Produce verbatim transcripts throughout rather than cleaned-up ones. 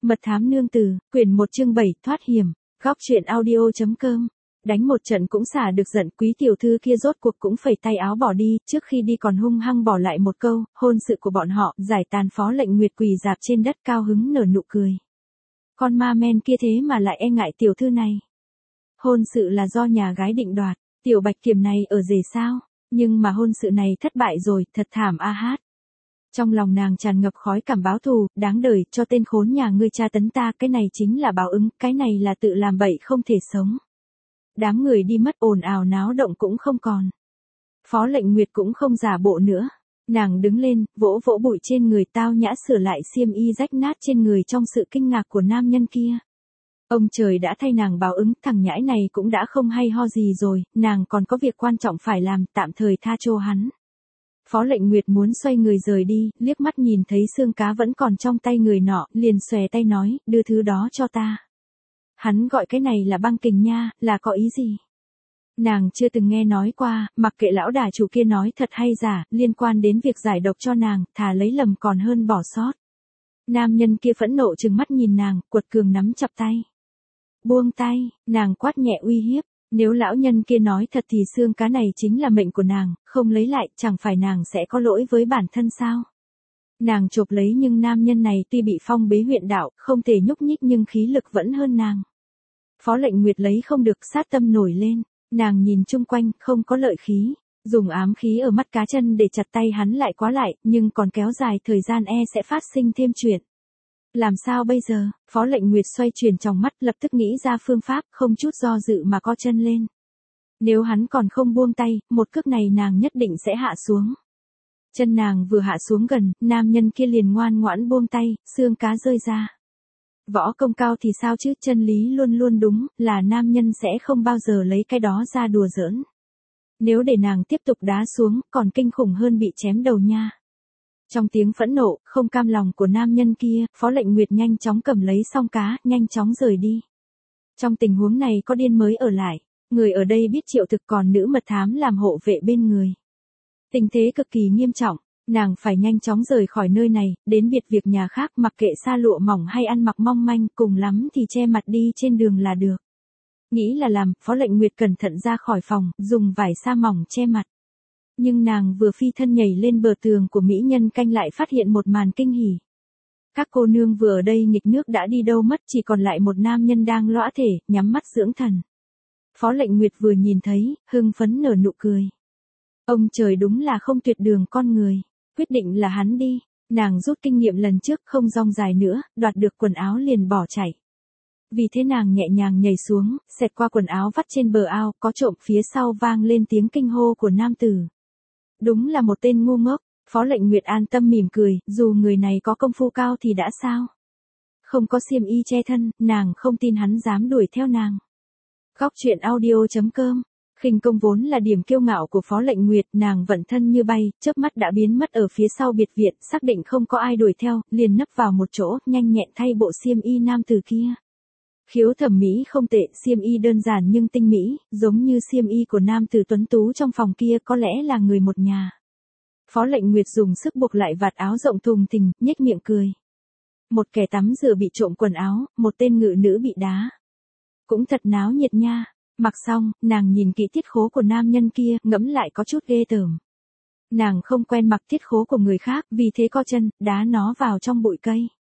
Mật thám nương tử, quyển một chương bảy, thoát hiểm, góc truyện audio.com. Đánh một trận cũng xả được giận, quý tiểu thư kia rốt cuộc cũng phẩy tay áo bỏ đi, trước khi đi còn hung hăng bỏ lại một câu, hôn sự của bọn họ, giải tàn. Phó Lệnh Nguyệt quỳ dạp trên đất cao hứng nở nụ cười. Con ma men kia thế mà lại e ngại tiểu thư này. Hôn sự là do nhà gái định đoạt, tiểu bạch kiểm này ở rể sao, nhưng mà hôn sự này thất bại rồi, thật thảm a hát. Trong lòng nàng tràn ngập khói cảm báo thù, đáng đời, cho tên khốn nhà ngươi tra tấn ta, cái này chính là báo ứng, cái này là tự làm bậy không thể sống. Đám người đi mất, ồn ào náo động cũng không còn. Phó Lệnh Nguyệt cũng không giả bộ nữa. Nàng đứng lên, vỗ vỗ bụi trên người, tao nhã sửa lại xiêm y rách nát trên người trong sự kinh ngạc của nam nhân kia. Ông trời đã thay nàng báo ứng, thằng nhãi này cũng đã không hay ho gì rồi, nàng còn có việc quan trọng phải làm, tạm thời tha cho hắn. Phó Lệnh Nguyệt muốn xoay người rời đi, liếc mắt nhìn thấy xương cá vẫn còn trong tay người nọ, liền xòe tay nói, đưa thứ đó cho ta. Hắn gọi cái này là băng kình nha, là có ý gì? Nàng chưa từng nghe nói qua, mặc kệ lão đà chủ kia nói thật hay giả, liên quan đến việc giải độc cho nàng, thà lấy lầm còn hơn bỏ sót. Nam nhân kia phẫn nộ trừng mắt nhìn nàng, quật cường nắm chặt tay. Buông tay, nàng quát nhẹ uy hiếp. Nếu lão nhân kia nói thật thì xương cá này chính là mệnh của nàng, không lấy lại, chẳng phải nàng sẽ có lỗi với bản thân sao? Nàng chộp lấy nhưng nam nhân này tuy bị phong bế huyện đạo, không thể nhúc nhích nhưng khí lực vẫn hơn nàng. Phó Lệnh Nguyệt lấy không được, sát tâm nổi lên, nàng nhìn chung quanh, không có lợi khí, dùng ám khí ở mắt cá chân để chặt tay hắn lại quá lại, nhưng còn kéo dài thời gian e sẽ phát sinh thêm chuyện. Làm sao bây giờ? Phó Lệnh Nguyệt xoay chuyển trong mắt, lập tức nghĩ ra phương pháp, không chút do dự mà co chân lên. Nếu hắn còn không buông tay, một cước này nàng nhất định sẽ hạ xuống. Chân nàng vừa hạ xuống gần, nam nhân kia liền ngoan ngoãn buông tay, xương cá rơi ra. Võ công cao thì sao chứ, chân lý luôn luôn đúng, là nam nhân sẽ không bao giờ lấy cái đó ra đùa giỡn. Nếu để nàng tiếp tục đá xuống, còn kinh khủng hơn bị chém đầu nha. Trong tiếng phẫn nộ, không cam lòng của nam nhân kia, Phó Lệnh Nguyệt nhanh chóng cầm lấy song cá, nhanh chóng rời đi. Trong tình huống này có điên mới ở lại, người ở đây biết Triệu Thực còn nữ mật thám làm hộ vệ bên người. Tình thế cực kỳ nghiêm trọng, nàng phải nhanh chóng rời khỏi nơi này, đến biệt việc nhà khác, mặc kệ sa lụa mỏng hay ăn mặc mong manh, cùng lắm thì che mặt đi trên đường là được. Nghĩ là làm, Phó Lệnh Nguyệt cẩn thận ra khỏi phòng, dùng vải sa mỏng che mặt. Nhưng nàng vừa phi thân nhảy lên bờ tường của mỹ nhân canh lại phát hiện một màn kinh hỉ. Các cô nương vừa ở đây nghịch nước đã đi đâu mất, chỉ còn lại một nam nhân đang lõa thể, nhắm mắt dưỡng thần. Phó Lệnh Nguyệt vừa nhìn thấy, hưng phấn nở nụ cười. Ông trời đúng là không tuyệt đường con người, quyết định là hắn đi. Nàng rút kinh nghiệm lần trước, không rong dài nữa, đoạt được quần áo liền bỏ chạy. Vì thế nàng nhẹ nhàng nhảy xuống, xẹt qua quần áo vắt trên bờ ao, có trộm, phía sau vang lên tiếng kinh hô của nam tử. Đúng là một tên ngu ngốc. Phó Lệnh Nguyệt an tâm mỉm cười, dù người này có công phu cao thì đã sao? Không có xiêm y che thân, nàng không tin hắn dám đuổi theo nàng. Góc truyện audio.com. Khinh công vốn là điểm kiêu ngạo của Phó Lệnh Nguyệt, nàng vận thân như bay, chớp mắt đã biến mất ở phía sau biệt viện, xác định không có ai đuổi theo, liền nấp vào một chỗ, nhanh nhẹn thay bộ xiêm y nam tử kia. Khiếu thẩm mỹ không tệ, xiêm y đơn giản nhưng tinh mỹ, giống như xiêm y của nam tử tuấn tú trong phòng kia, có lẽ là người một nhà. Phó Lệnh Nguyệt dùng sức buộc lại vạt áo rộng thùng thình, nhếch miệng cười. Một kẻ tắm rửa bị trộm quần áo, một tên ngự nữ bị đá. Cũng thật náo nhiệt nha. Mặc xong, nàng nhìn kỹ tiết khố của nam nhân kia, ngẫm lại có chút ghê tởm. Nàng không quen mặc tiết khố của người khác, vì thế co chân, đá nó vào trong bụi cây.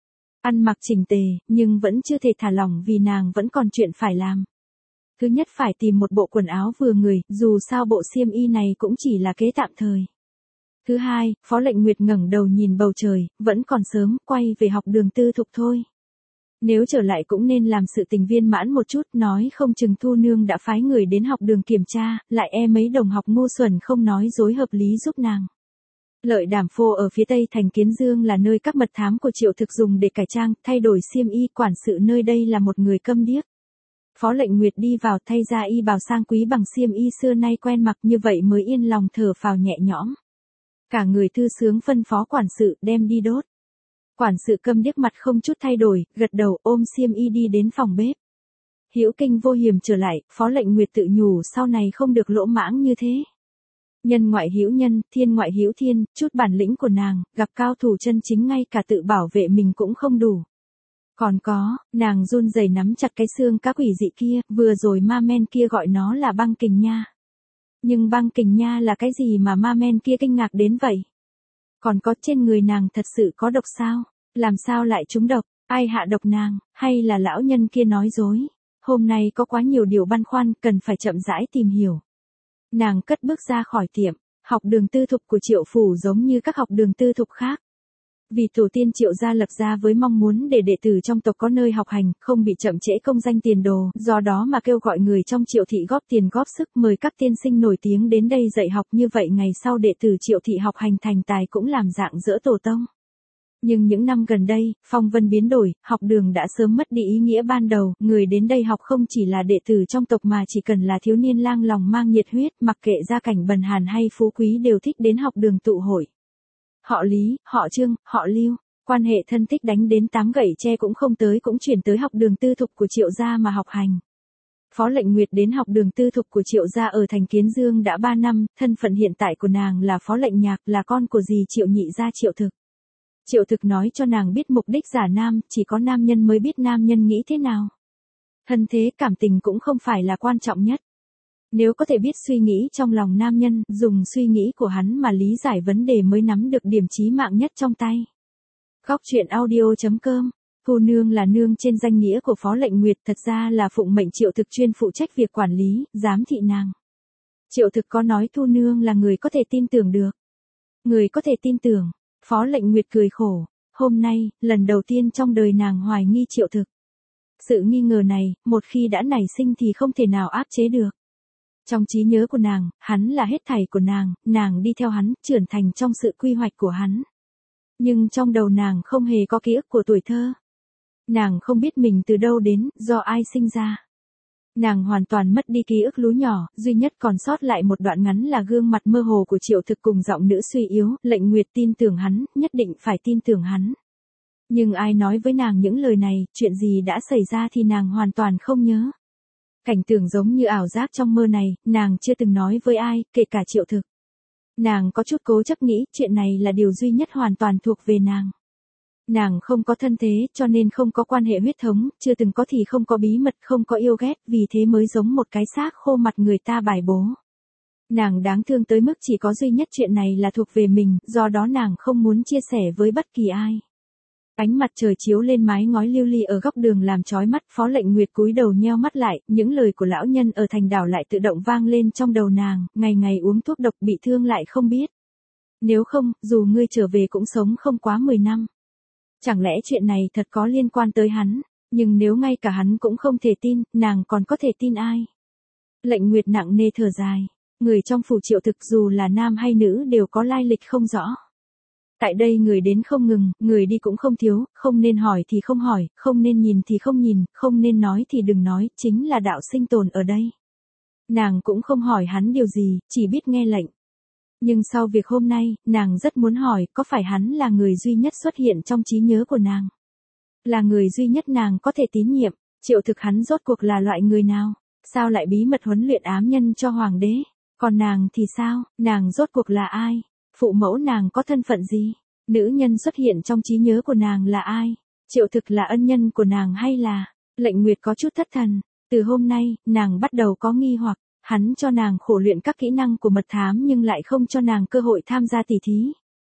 Ăn mặc chỉnh tề, nhưng vẫn chưa thể thả lỏng vì nàng vẫn còn chuyện phải làm. Thứ nhất phải tìm một bộ quần áo vừa người, dù sao bộ xiêm y này cũng chỉ là kế tạm thời. Thứ hai, Phó Lệnh Nguyệt ngẩng đầu nhìn bầu trời, vẫn còn sớm, quay về học đường tư thục thôi. Nếu trở lại cũng nên làm sự tình viên mãn một chút, nói không chừng Thu Nương đã phái người đến học đường kiểm tra, lại e mấy đồng học ngu xuẩn không nói dối hợp lý giúp nàng. Lợi Đàm Phô ở phía tây thành Kiến Dương là nơi các mật thám của Triệu Thực dùng để cải trang, thay đổi xiêm y, quản sự nơi đây là một người câm điếc. Phó Lệnh Nguyệt đi vào thay ra y bào sang quý bằng xiêm y xưa nay quen mặc, như vậy mới yên lòng thở phào nhẹ nhõm. Cả người thư sướng phân phó quản sự đem đi đốt. Quản sự câm điếc mặt không chút thay đổi, gật đầu ôm xiêm y đi đến phòng bếp. Hữu kinh vô hiểm trở lại, Phó Lệnh Nguyệt tự nhủ sau này không được lỗ mãng như thế. Nhân ngoại hữu nhân, thiên ngoại hữu thiên, chút bản lĩnh của nàng, gặp cao thủ chân chính ngay cả tự bảo vệ mình cũng không đủ. Còn có, nàng run rẩy nắm chặt cái xương cá quỷ dị kia, vừa rồi ma men kia gọi nó là băng kình nha. Nhưng băng kình nha là cái gì mà ma men kia kinh ngạc đến vậy? Còn có trên người nàng thật sự có độc sao? Làm sao lại trúng độc? Ai hạ độc nàng, hay là lão nhân kia nói dối? Hôm nay có quá nhiều điều băn khoăn, cần phải chậm rãi tìm hiểu. Nàng cất bước ra khỏi tiệm, học đường tư thục của Triệu phủ giống như các học đường tư thục khác. Vì tổ tiên Triệu gia lập ra với mong muốn để đệ tử trong tộc có nơi học hành, không bị chậm trễ công danh tiền đồ, do đó mà kêu gọi người trong Triệu thị góp tiền góp sức mời các tiên sinh nổi tiếng đến đây dạy học, như vậy ngày sau đệ tử Triệu thị học hành thành tài cũng làm dạng dỡ tổ tông. Nhưng những năm gần đây, phong vân biến đổi, học đường đã sớm mất đi ý nghĩa ban đầu, người đến đây học không chỉ là đệ tử trong tộc mà chỉ cần là thiếu niên lang lòng mang nhiệt huyết, mặc kệ gia cảnh bần hàn hay phú quý đều thích đến học đường tụ hội. Họ Lý, họ Trương, họ Lưu, quan hệ thân thích đánh đến tám gậy tre cũng không tới cũng chuyển tới học đường tư thục của Triệu gia mà học hành. Phó Lệnh Nguyệt đến học đường tư thục của Triệu gia ở thành Kiến Dương đã ba năm, thân phận hiện tại của nàng là Phó Lệnh Nhạc, là con của dì Triệu nhị gia Triệu Thực. Triệu Thực nói cho nàng biết mục đích giả nam, chỉ có nam nhân mới biết nam nhân nghĩ thế nào. Thân thế cảm tình cũng không phải là quan trọng nhất. Nếu có thể biết suy nghĩ trong lòng nam nhân, dùng suy nghĩ của hắn mà lý giải vấn đề mới nắm được điểm chí mạng nhất trong tay. Góc truyện audio chấm com. Thu nương là nương trên danh nghĩa của Phó Lệnh Nguyệt, thật ra là phụng mệnh Triệu Thực chuyên phụ trách việc quản lý, giám thị nàng. Triệu Thực có nói Thu nương là người có thể tin tưởng được. Người có thể tin tưởng. Phó Lệnh Nguyệt cười khổ. Hôm nay, lần đầu tiên trong đời nàng hoài nghi Triệu Thực. Sự nghi ngờ này, một khi đã nảy sinh thì không thể nào áp chế được. Trong trí nhớ của nàng, hắn là hết thảy của nàng, nàng đi theo hắn, trưởng thành trong sự quy hoạch của hắn. Nhưng trong đầu nàng không hề có ký ức của tuổi thơ. Nàng không biết mình từ đâu đến, do ai sinh ra. Nàng hoàn toàn mất đi ký ức lú nhỏ, duy nhất còn sót lại một đoạn ngắn là gương mặt mơ hồ của Triệu Thực cùng giọng nữ suy yếu. Lệnh Nguyệt tin tưởng hắn, nhất định phải tin tưởng hắn. Nhưng ai nói với nàng những lời này, chuyện gì đã xảy ra thì nàng hoàn toàn không nhớ. Cảnh tượng giống như ảo giác trong mơ này, nàng chưa từng nói với ai, kể cả Triệu Thực. Nàng có chút cố chấp nghĩ chuyện này là điều duy nhất hoàn toàn thuộc về nàng. Nàng không có thân thế, cho nên không có quan hệ huyết thống, chưa từng có thì không có bí mật, không có yêu ghét, vì thế mới giống một cái xác khô mặt người ta bài bố. Nàng đáng thương tới mức chỉ có duy nhất chuyện này là thuộc về mình, do đó nàng không muốn chia sẻ với bất kỳ ai. Ánh mặt trời chiếu lên mái ngói lưu ly ở góc đường làm chói mắt, Phó Lệnh Nguyệt cúi đầu nheo mắt lại, những lời của lão nhân ở thành đảo lại tự động vang lên trong đầu nàng, ngày ngày uống thuốc độc bị thương lại không biết. Nếu không, dù ngươi trở về cũng sống không quá mười năm. Chẳng lẽ chuyện này thật có liên quan tới hắn, nhưng nếu ngay cả hắn cũng không thể tin, nàng còn có thể tin ai? Lệnh Nguyệt nặng nề thở dài, người trong phủ Triệu Thực dù là nam hay nữ đều có lai lịch không rõ. Tại đây người đến không ngừng, người đi cũng không thiếu, không nên hỏi thì không hỏi, không nên nhìn thì không nhìn, không nên nói thì đừng nói, chính là đạo sinh tồn ở đây. Nàng cũng không hỏi hắn điều gì, chỉ biết nghe lệnh. Nhưng sau việc hôm nay, nàng rất muốn hỏi, có phải hắn là người duy nhất xuất hiện trong trí nhớ của nàng? Là người duy nhất nàng có thể tín nhiệm, Triệu Thực hắn rốt cuộc là loại người nào? Sao lại bí mật huấn luyện ám nhân cho hoàng đế? Còn nàng thì sao, nàng rốt cuộc là ai? Phụ mẫu nàng có thân phận gì? Nữ nhân xuất hiện trong trí nhớ của nàng là ai? Triệu Thực là ân nhân của nàng hay là? Lệnh Nguyệt có chút thất thần. Từ hôm nay, nàng bắt đầu có nghi hoặc. Hắn cho nàng khổ luyện các kỹ năng của mật thám nhưng lại không cho nàng cơ hội tham gia tỉ thí.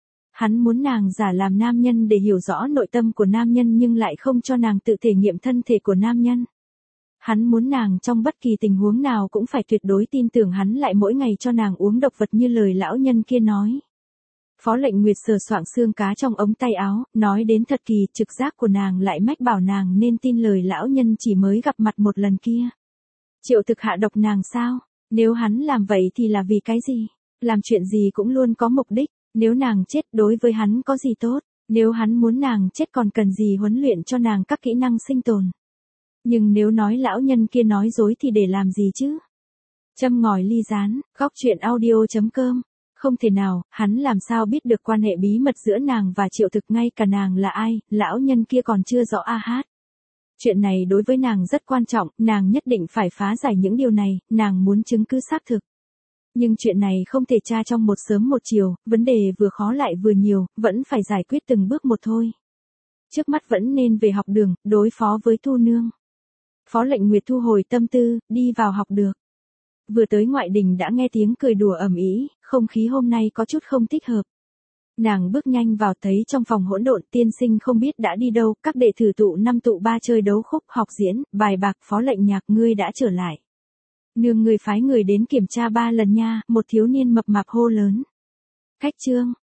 Hắn muốn nàng giả làm nam nhân để hiểu rõ nội tâm của nam nhân nhưng lại không cho nàng tự thể nghiệm thân thể của nam nhân. Hắn muốn nàng trong bất kỳ tình huống nào cũng phải tuyệt đối tin tưởng hắn, lại mỗi ngày cho nàng uống độc vật như lời lão nhân kia nói. Phó Lệnh Nguyệt sờ soạng xương cá trong ống tay áo, nói đến thật kỳ, trực giác của nàng lại mách bảo nàng nên tin lời lão nhân chỉ mới gặp mặt một lần kia. Triệu Thực hạ độc nàng sao? Nếu hắn làm vậy thì là vì cái gì? Làm chuyện gì cũng luôn có mục đích, nếu nàng chết đối với hắn có gì tốt? Nếu hắn muốn nàng chết còn cần gì huấn luyện cho nàng các kỹ năng sinh tồn? Nhưng nếu nói lão nhân kia nói dối thì để làm gì chứ? Châm ngòi ly rán, góc truyện audio chấm com. Không thể nào, hắn làm sao biết được quan hệ bí mật giữa nàng và Triệu Thực, ngay cả nàng là ai, lão nhân kia còn chưa rõ a hát. Chuyện này đối với nàng rất quan trọng, nàng nhất định phải phá giải những điều này, nàng muốn chứng cứ xác thực. Nhưng chuyện này không thể tra trong một sớm một chiều, vấn đề vừa khó lại vừa nhiều, vẫn phải giải quyết từng bước một thôi. Trước mắt vẫn nên về học đường, đối phó với Thu Nương. Phó Lệnh Nguyệt thu hồi tâm tư, đi vào học được. Vừa tới ngoại đình đã nghe tiếng cười đùa ầm ĩ, không khí hôm nay có chút không thích hợp. Nàng bước nhanh vào thấy trong phòng hỗn độn, tiên sinh không biết đã đi đâu, các đệ tử tụ năm tụ ba chơi đấu khúc, học diễn, bài bạc. Phó Lệnh Nhạc, ngươi đã trở lại. Nương người phái người đến kiểm tra ba lần nha, một thiếu niên mập mạp hô lớn. Khách trương,